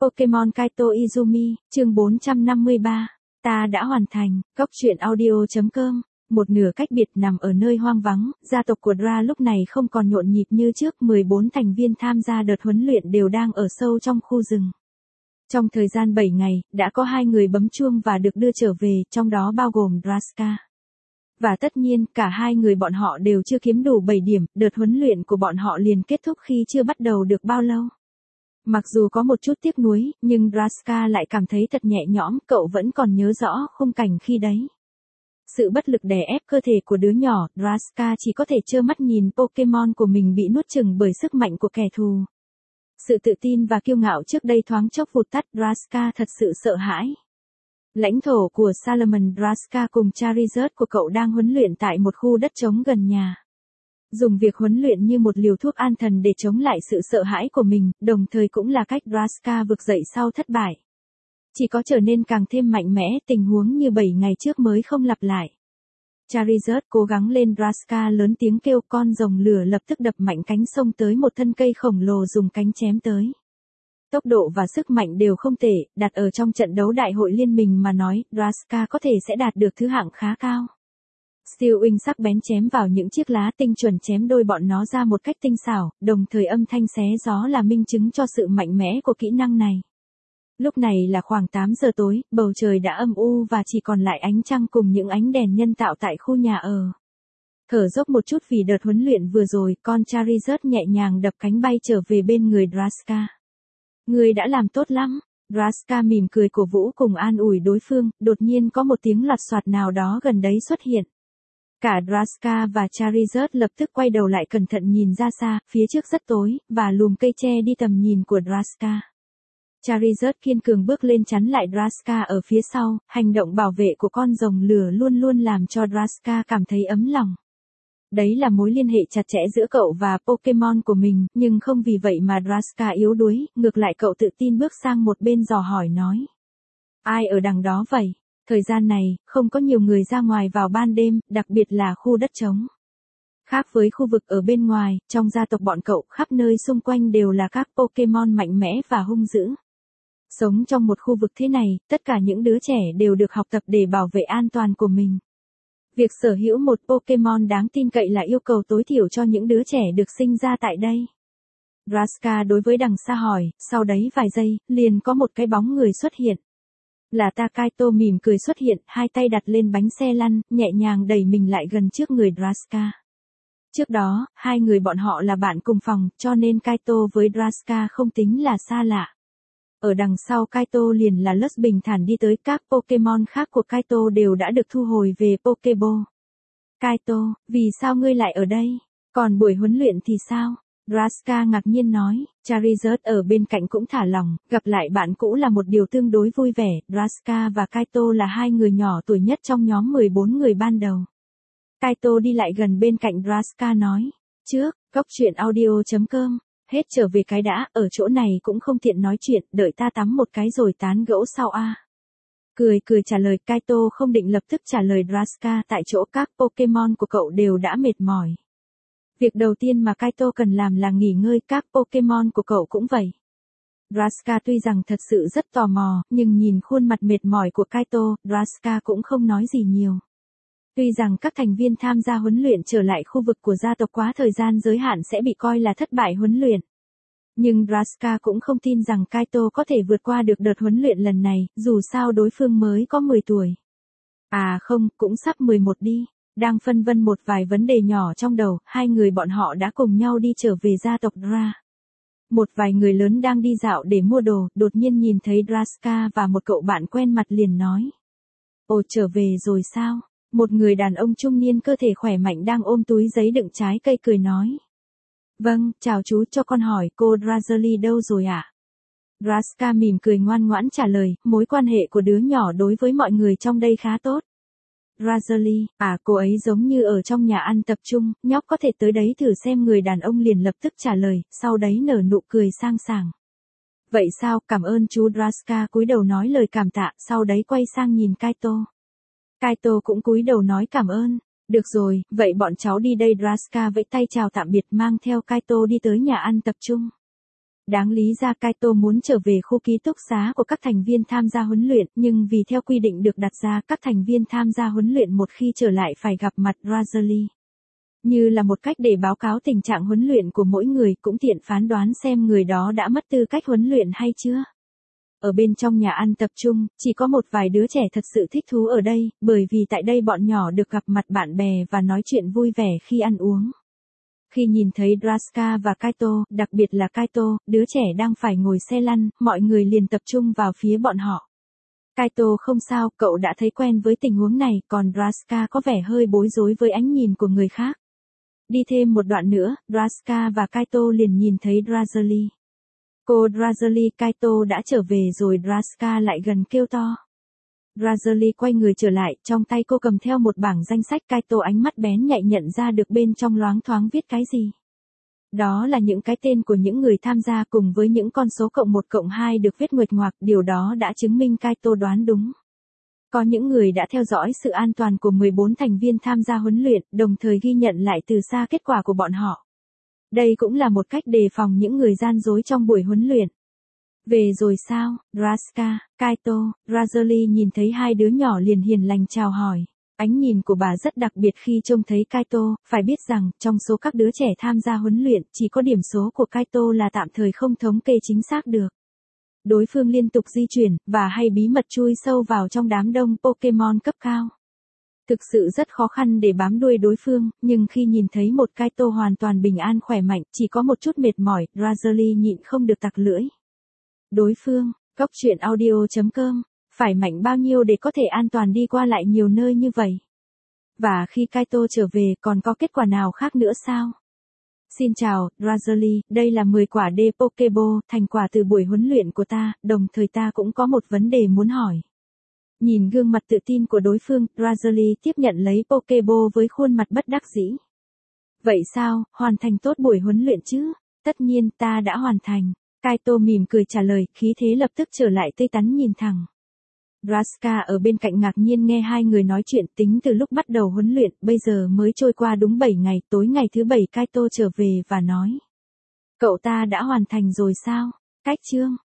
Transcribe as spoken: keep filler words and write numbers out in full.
Pokemon Kaito Izumi, chương bốn trăm năm mươi ba. Ta đã hoàn thành. Góc truyện audio chấm com. Một nửa cách biệt nằm ở nơi hoang vắng, gia tộc của Dra lúc này không còn nhộn nhịp như trước, mười bốn thành viên tham gia đợt huấn luyện đều đang ở sâu trong khu rừng. Trong thời gian bảy ngày, đã có hai người bấm chuông và được đưa trở về, trong đó bao gồm Draska. Và tất nhiên, cả hai người bọn họ đều chưa kiếm đủ bảy điểm, đợt huấn luyện của bọn họ liền kết thúc khi chưa bắt đầu được bao lâu. Mặc dù có một chút tiếc nuối, nhưng Draska lại cảm thấy thật nhẹ nhõm, cậu vẫn còn nhớ rõ khung cảnh khi đấy. Sự bất lực đè ép cơ thể của đứa nhỏ, Draska chỉ có thể trơ mắt nhìn Pokemon của mình bị nuốt chửng bởi sức mạnh của kẻ thù. Sự tự tin và kiêu ngạo trước đây thoáng chốc vụt tắt, Draska thật sự sợ hãi. Lãnh thổ của Salomon, Draska cùng Charizard của cậu đang huấn luyện tại một khu đất trống gần nhà. Dùng việc huấn luyện như một liều thuốc an thần để chống lại sự sợ hãi của mình, đồng thời cũng là cách Draska vực dậy sau thất bại. Chỉ có trở nên càng thêm mạnh mẽ, tình huống như bảy ngày trước mới không lặp lại. Charizard cố gắng lên, Draska lớn tiếng kêu, con rồng lửa lập tức đập mạnh cánh xông tới một thân cây khổng lồ dùng cánh chém tới. Tốc độ và sức mạnh đều không tệ, đặt ở trong trận đấu đại hội liên minh mà nói, Draska có thể sẽ đạt được thứ hạng khá cao. Steel Wing sắc bén chém vào những chiếc lá tinh chuẩn chém đôi bọn nó ra một cách tinh xảo, đồng thời âm thanh xé gió là minh chứng cho sự mạnh mẽ của kỹ năng này. Lúc này là khoảng tám giờ tối, bầu trời đã âm u và chỉ còn lại ánh trăng cùng những ánh đèn nhân tạo tại khu nhà ở. Thở dốc một chút vì đợt huấn luyện vừa rồi, con Charizard nhẹ nhàng đập cánh bay trở về bên người Draska. Người đã làm tốt lắm. Draska mỉm cười cổ vũ cùng an ủi đối phương, đột nhiên có một tiếng loạt soạt nào đó gần đấy xuất hiện. Cả Draska và Charizard lập tức quay đầu lại cẩn thận nhìn ra xa, phía trước rất tối, và lùm cây che đi tầm nhìn của Draska. Charizard kiên cường bước lên chắn lại Draska ở phía sau, hành động bảo vệ của con rồng lửa luôn luôn làm cho Draska cảm thấy ấm lòng. Đấy là mối liên hệ chặt chẽ giữa cậu và Pokemon của mình, nhưng không vì vậy mà Draska yếu đuối, ngược lại cậu tự tin bước sang một bên dò hỏi nói. Ai ở đằng đó vậy? Thời gian này, không có nhiều người ra ngoài vào ban đêm, đặc biệt là khu đất trống. Khác với khu vực ở bên ngoài, trong gia tộc bọn cậu, khắp nơi xung quanh đều là các Pokemon mạnh mẽ và hung dữ. Sống trong một khu vực thế này, tất cả những đứa trẻ đều được học tập để bảo vệ an toàn của mình. Việc sở hữu một Pokemon đáng tin cậy là yêu cầu tối thiểu cho những đứa trẻ được sinh ra tại đây. Draska đối với đằng xa hỏi, sau đấy vài giây, liền có một cái bóng người xuất hiện. Là ta. Kaito mỉm cười xuất hiện, hai tay đặt lên bánh xe lăn, nhẹ nhàng đẩy mình lại gần trước người Draska. Trước đó, hai người bọn họ là bạn cùng phòng, cho nên Kaito với Draska không tính là xa lạ. Ở đằng sau Kaito liền là Lux bình thản đi tới, các Pokemon khác của Kaito đều đã được thu hồi về Pokeball. Kaito, vì sao ngươi lại ở đây? Còn buổi huấn luyện thì sao? Draska ngạc nhiên nói, Charizard ở bên cạnh cũng thả lỏng, gặp lại bạn cũ là một điều tương đối vui vẻ, Draska và Kaito là hai người nhỏ tuổi nhất trong nhóm mười bốn người ban đầu. Kaito đi lại gần bên cạnh Draska nói, trước, góc truyện audio chấm com, hết trở về cái đã, ở chỗ này cũng không tiện nói chuyện, đợi ta tắm một cái rồi tán gẫu sau a. Cười cười trả lời, Kaito không định lập tức trả lời Draska, tại chỗ các Pokemon của cậu đều đã mệt mỏi. Việc đầu tiên mà Kaito cần làm là nghỉ ngơi, các Pokemon của cậu cũng vậy. Draska tuy rằng thật sự rất tò mò, nhưng nhìn khuôn mặt mệt mỏi của Kaito, Draska cũng không nói gì nhiều. Tuy rằng các thành viên tham gia huấn luyện trở lại khu vực của gia tộc quá thời gian giới hạn sẽ bị coi là thất bại huấn luyện. Nhưng Draska cũng không tin rằng Kaito có thể vượt qua được đợt huấn luyện lần này, dù sao đối phương mới có mười tuổi. À không, cũng sắp mười một đi. Đang phân vân một vài vấn đề nhỏ trong đầu, hai người bọn họ đã cùng nhau đi trở về gia tộc Dra. Một vài người lớn đang đi dạo để mua đồ, đột nhiên nhìn thấy Draska và một cậu bạn quen mặt liền nói. Ồ, trở về rồi sao? Một người đàn ông trung niên cơ thể khỏe mạnh đang ôm túi giấy đựng trái cây cười nói. Vâng, chào chú, cho con hỏi cô Drazerly đâu rồi ạ? À? Draska mỉm cười ngoan ngoãn trả lời, mối quan hệ của đứa nhỏ đối với mọi người trong đây khá tốt. Drazerly, à cô ấy giống như ở trong nhà ăn tập trung, nhóc có thể tới đấy thử xem, người đàn ông liền lập tức trả lời, sau đấy nở nụ cười sang sảng. Vậy sao, cảm ơn chú. Draska cúi đầu nói lời cảm tạ, sau đấy quay sang nhìn Kaito. Kaito cũng cúi đầu nói cảm ơn. Được rồi, vậy bọn cháu đi đây. Draska vẫy tay chào tạm biệt mang theo Kaito đi tới nhà ăn tập trung. Đáng lý ra Kaito muốn trở về khu ký túc xá của các thành viên tham gia huấn luyện, nhưng vì theo quy định được đặt ra, các thành viên tham gia huấn luyện một khi trở lại phải gặp mặt Razorly. Như là một cách để báo cáo tình trạng huấn luyện của mỗi người, cũng tiện phán đoán xem người đó đã mất tư cách huấn luyện hay chưa. Ở bên trong nhà ăn tập trung, chỉ có một vài đứa trẻ thật sự thích thú ở đây, bởi vì tại đây bọn nhỏ được gặp mặt bạn bè và nói chuyện vui vẻ khi ăn uống. Khi nhìn thấy Draska và Kaito, đặc biệt là Kaito, đứa trẻ đang phải ngồi xe lăn, mọi người liền tập trung vào phía bọn họ. Kaito không sao, cậu đã thấy quen với tình huống này, còn Draska có vẻ hơi bối rối với ánh nhìn của người khác. Đi thêm một đoạn nữa, Draska và Kaito liền nhìn thấy Razorly. Cô Razorly, Kaito đã trở về rồi. Draska lại gần kêu to. Razorly quay người trở lại, trong tay cô cầm theo một bảng danh sách. Kaito ánh mắt bén nhạy nhận ra được bên trong loáng thoáng viết cái gì. Đó là những cái tên của những người tham gia cùng với những con số cộng một cộng hai được viết nguệch ngoạc, điều đó đã chứng minh Kaito đoán đúng. Có những người đã theo dõi sự an toàn của mười bốn thành viên tham gia huấn luyện, đồng thời ghi nhận lại từ xa kết quả của bọn họ. Đây cũng là một cách đề phòng những người gian dối trong buổi huấn luyện. Về rồi sao, Draska, Kaito? Razorly nhìn thấy hai đứa nhỏ liền hiền lành chào hỏi. Ánh nhìn của bà rất đặc biệt khi trông thấy Kaito, phải biết rằng, trong số các đứa trẻ tham gia huấn luyện, chỉ có điểm số của Kaito là tạm thời không thống kê chính xác được. Đối phương liên tục di chuyển, và hay bí mật chui sâu vào trong đám đông Pokemon cấp cao. Thực sự rất khó khăn để bám đuôi đối phương, nhưng khi nhìn thấy một Kaito hoàn toàn bình an khỏe mạnh, chỉ có một chút mệt mỏi, Razorly nhịn không được tặc lưỡi. Đối phương, Cốc Truyện Audio chấm com, phải mạnh bao nhiêu để có thể an toàn đi qua lại nhiều nơi như vậy? Và khi Kaito trở về, còn có kết quả nào khác nữa sao? Xin chào, Razorly, đây là mười quả D Pokeball, thành quả từ buổi huấn luyện của ta, đồng thời ta cũng có một vấn đề muốn hỏi. Nhìn gương mặt tự tin của đối phương, Razorly tiếp nhận lấy Pokeball với khuôn mặt bất đắc dĩ. Vậy sao, hoàn thành tốt buổi huấn luyện chứ? Tất nhiên, ta đã hoàn thành. Kaito mỉm cười trả lời, khí thế lập tức trở lại tươi tắn nhìn thẳng. Draska ở bên cạnh ngạc nhiên nghe hai người nói chuyện. Tính từ lúc bắt đầu huấn luyện, bây giờ mới trôi qua đúng bảy ngày, tối ngày thứ bảy Kaito trở về và nói. Cậu ta đã hoàn thành rồi sao? Cách chương.